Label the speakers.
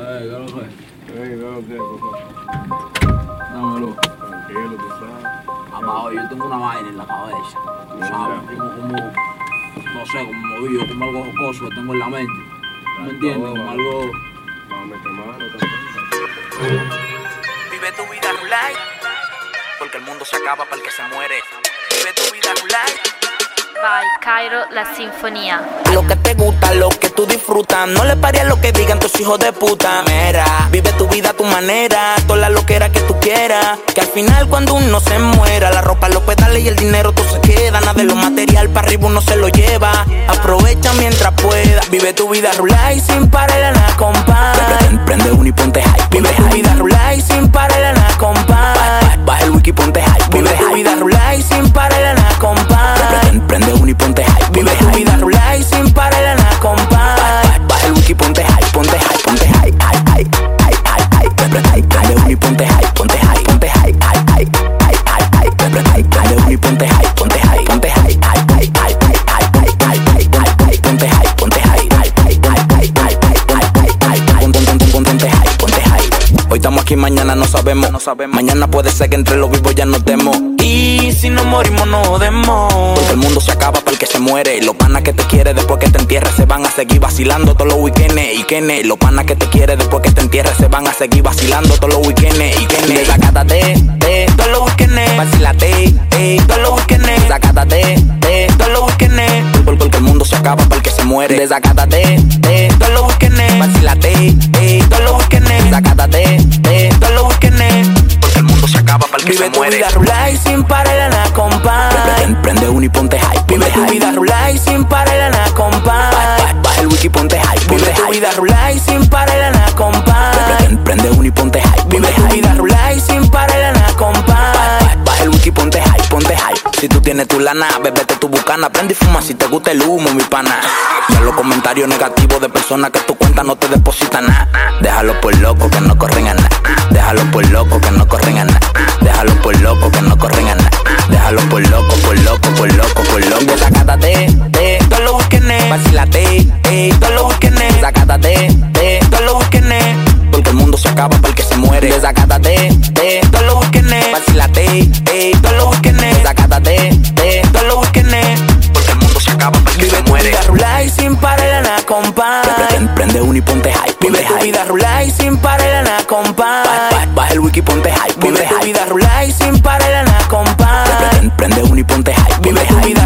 Speaker 1: ¿qué lo que? Dámelo.
Speaker 2: Tranquilo, tú sabes.
Speaker 1: Mamá, yo tengo una vaina en la cabeza. Tú sabes, como, no sé, como movido, como algo jocoso que tengo en la mente. ¿Me entiendes? Como algo...
Speaker 2: Vamos a meter mano también.
Speaker 3: Vive tu vida light, porque el mundo se acaba para el que se muere. Vive tu vida light.
Speaker 4: Vai, Cairo, la sinfonía.
Speaker 3: Lo que te gusta, lo que tú disfrutas. No le pares a lo que digan tus hijos de puta. Mira, vive tu vida a tu manera. Toda la loquera que tú quieras. Que al final cuando uno se muera, la ropa, los pedales y el dinero todo se queda. Nada de lo material para arriba uno se lo lleva. Aprovecha mientras pueda. Vive tu vida rulay y sin parar nada, compa. Prende uno y ponte hype. Vive tu vida rulay y sin parar nada, compa. Baja el wiki, ponte hype. Vive tu vida rulay y sin parar nada, compa. Prende uno y ponte hype. Vive tu vida rulay y sin parar nada, compa. Baja el wiki, ponte hype, ponte hype, ponte hype, hype, hype. Prende uno y ponte hype, ponte hype, ponte hype, hype. Prende uno y ponte hype, ponte hype, ponte hype, ponte hype, ponte hype, ponte hype. Hoy estamos aquí, mañana no sabemos. Mañana puede ser que entre los vivos ya no estemos. Y si nos morimos no jodemos, porque el mundo se acaba para el que se muere. Y los panas que te quiere después que te entierres se van a seguir vacilando todos los weekendes. Y que los panas que te quiere después que te entierres se van a seguir vacilando todos los weekendes. Y que desacátate, todos los weekendes. Vacílate, todos los weekendes. Desacátate, todos los weekendes. Porque el mundo se acaba para el que se muere. Desacátate, todos los weekendes. Vacílate, todos los weekendes. Desacátate, todos los weekendes. Porque el mundo se acaba para el que se muere. Vive tu vida rulay sin parar nada, compa. Prende uno y ponte hype. Vive tu vida rulay sin parar nada, compa. Baja el wiki, ponte hype. Vive tu vida rulay sin parar nada, compa. Prende uno y ponte hype. Vive tu vida rulay sin parar nada, compa. Baja el wiki, ponte hype, ponte hype. Si tú tienes tu lana, bébete tu bucana. Prende y fuma si te gusta el humo, mi pana. Ya los comentarios negativos de personas que tu cuenta no te depositan nada. Déjalo por loco que no corren a nada. Déjalo por loco que no corren a nada. Déjalo por loco que no corren a nada. Déjalo por loco, por loco, por loco, por loco. Desacátate, todos los weekendes. Vacílate, todos los weekendes. Desacátate, todos los weekendes. Porque el mundo se acaba para el que se muere. Desacátate, todos los weekendes. Vacílate, todos los weekendes. Desacátate, todos los weekendes. Porque el mundo se acaba para el que se muere. Vive tu vida rulay sin parar nada, compa. Prende uno y ponte hype. Vive tu vida rulay sin parar nada, compa. Baja el wiki, ponte hype. Vive tu vida rulay sin parar nada, compa. Prende uno y ponte hype. Vive tu vida